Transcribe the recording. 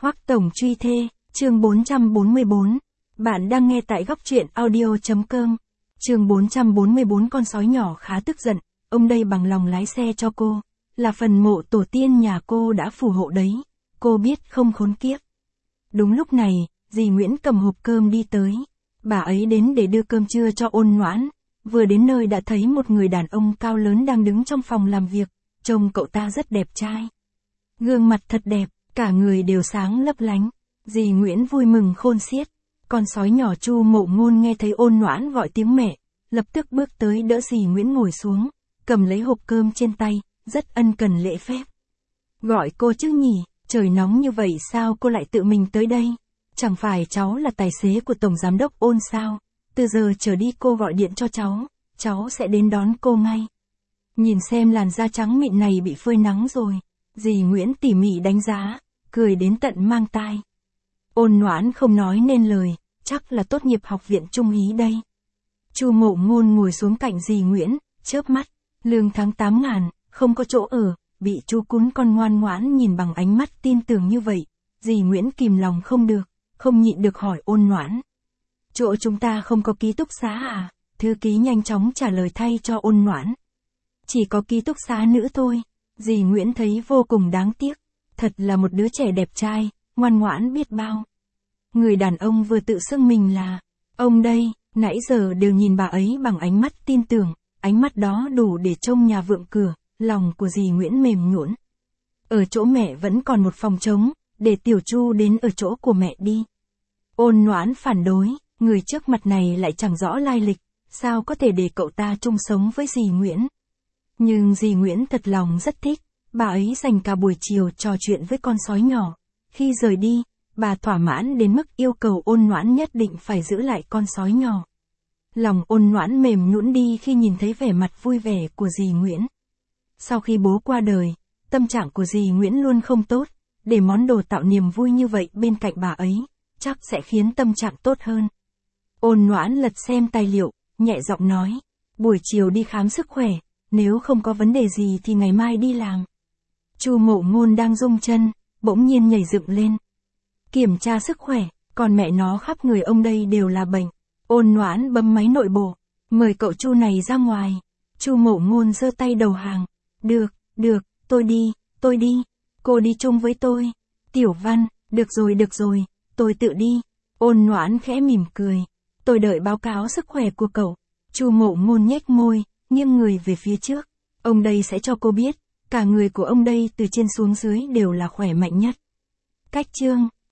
Hoắc Tổng truy thê, chương 444. Bạn đang nghe tại góc truyện audio.com. Chương 444. Con sói nhỏ khá tức giận, ông đây bằng lòng lái xe cho cô, là phần mộ tổ tiên nhà cô đã phù hộ đấy, cô biết không khốn kiếp. Đúng lúc này, dì Nguyễn cầm hộp cơm đi tới, bà ấy đến để đưa cơm trưa cho Ôn Noãn, vừa đến nơi đã thấy một người đàn ông cao lớn đang đứng trong phòng làm việc, trông cậu ta rất đẹp trai. Gương mặt thật đẹp, cả người đều sáng lấp lánh, dì Nguyễn vui mừng khôn xiết. Con sói nhỏ Chu Mộ Ngôn nghe thấy Ôn Noãn gọi tiếng mẹ, lập tức bước tới đỡ dì Nguyễn ngồi xuống, cầm lấy hộp cơm trên tay, rất ân cần lễ phép. Gọi cô chứ nhỉ, trời nóng như vậy sao cô lại tự mình tới đây? Chẳng phải cháu là tài xế của Tổng Giám đốc Ôn sao? Từ giờ trở đi cô gọi điện cho cháu sẽ đến đón cô ngay. Nhìn xem làn da trắng mịn này bị phơi nắng rồi. Dì Nguyễn tỉ mỉ đánh giá, cười đến tận mang tai. Ôn Noãn không nói nên lời, chắc là tốt nghiệp học viện Trung Ý đây. Chu Mộ Ngôn ngồi xuống cạnh dì Nguyễn, chớp mắt, lương tháng 8.000, không có chỗ ở, bị chú cún con ngoan ngoãn nhìn bằng ánh mắt tin tưởng như vậy. Dì Nguyễn kìm lòng không được, không nhịn được hỏi Ôn Noãn. Chỗ chúng ta không có ký túc xá à? Thư ký nhanh chóng trả lời thay cho Ôn Noãn. Chỉ có ký túc xá nữ thôi. Dì Nguyễn thấy vô cùng đáng tiếc, thật là một đứa trẻ đẹp trai, ngoan ngoãn biết bao. Người đàn ông vừa tự xưng mình là ông đây, nãy giờ đều nhìn bà ấy bằng ánh mắt tin tưởng, ánh mắt đó đủ để trông nhà vượng cửa, lòng của dì Nguyễn mềm nhũn. Ở chỗ mẹ vẫn còn một phòng trống, để Tiểu Chu đến ở chỗ của mẹ đi. Ôn Noãn phản đối, người trước mặt này lại chẳng rõ lai lịch, sao có thể để cậu ta chung sống với dì Nguyễn. Nhưng dì Nguyễn thật lòng rất thích, bà ấy dành cả buổi chiều trò chuyện với con sói nhỏ. Khi rời đi, bà thỏa mãn đến mức yêu cầu Ôn Noãn nhất định phải giữ lại con sói nhỏ. Lòng Ôn Noãn mềm nhũn đi khi nhìn thấy vẻ mặt vui vẻ của dì Nguyễn. Sau khi bố qua đời, tâm trạng của dì Nguyễn luôn không tốt, để món đồ tạo niềm vui như vậy bên cạnh bà ấy, chắc sẽ khiến tâm trạng tốt hơn. Ôn Noãn lật xem tài liệu, nhẹ giọng nói, buổi chiều đi khám sức khỏe. Nếu không có vấn đề gì thì ngày mai đi làm. Chu Mộ Ngôn đang rung chân, bỗng nhiên nhảy dựng lên. Kiểm tra sức khỏe, còn mẹ nó khắp người ông đây đều là bệnh. Ôn Noãn bấm máy nội bộ, mời cậu Chu này ra ngoài. Chu Mộ Ngôn giơ tay đầu hàng. Được, tôi đi. Cô đi chung với tôi. Tiểu Văn, được rồi, tôi tự đi. Ôn Noãn khẽ mỉm cười. Tôi đợi báo cáo sức khỏe của cậu. Chu Mộ Ngôn nhếch môi, nghiêng người về phía trước. Ông đây sẽ cho cô biết, cả người của ông đây từ trên xuống dưới đều là khỏe mạnh nhất. Cách chương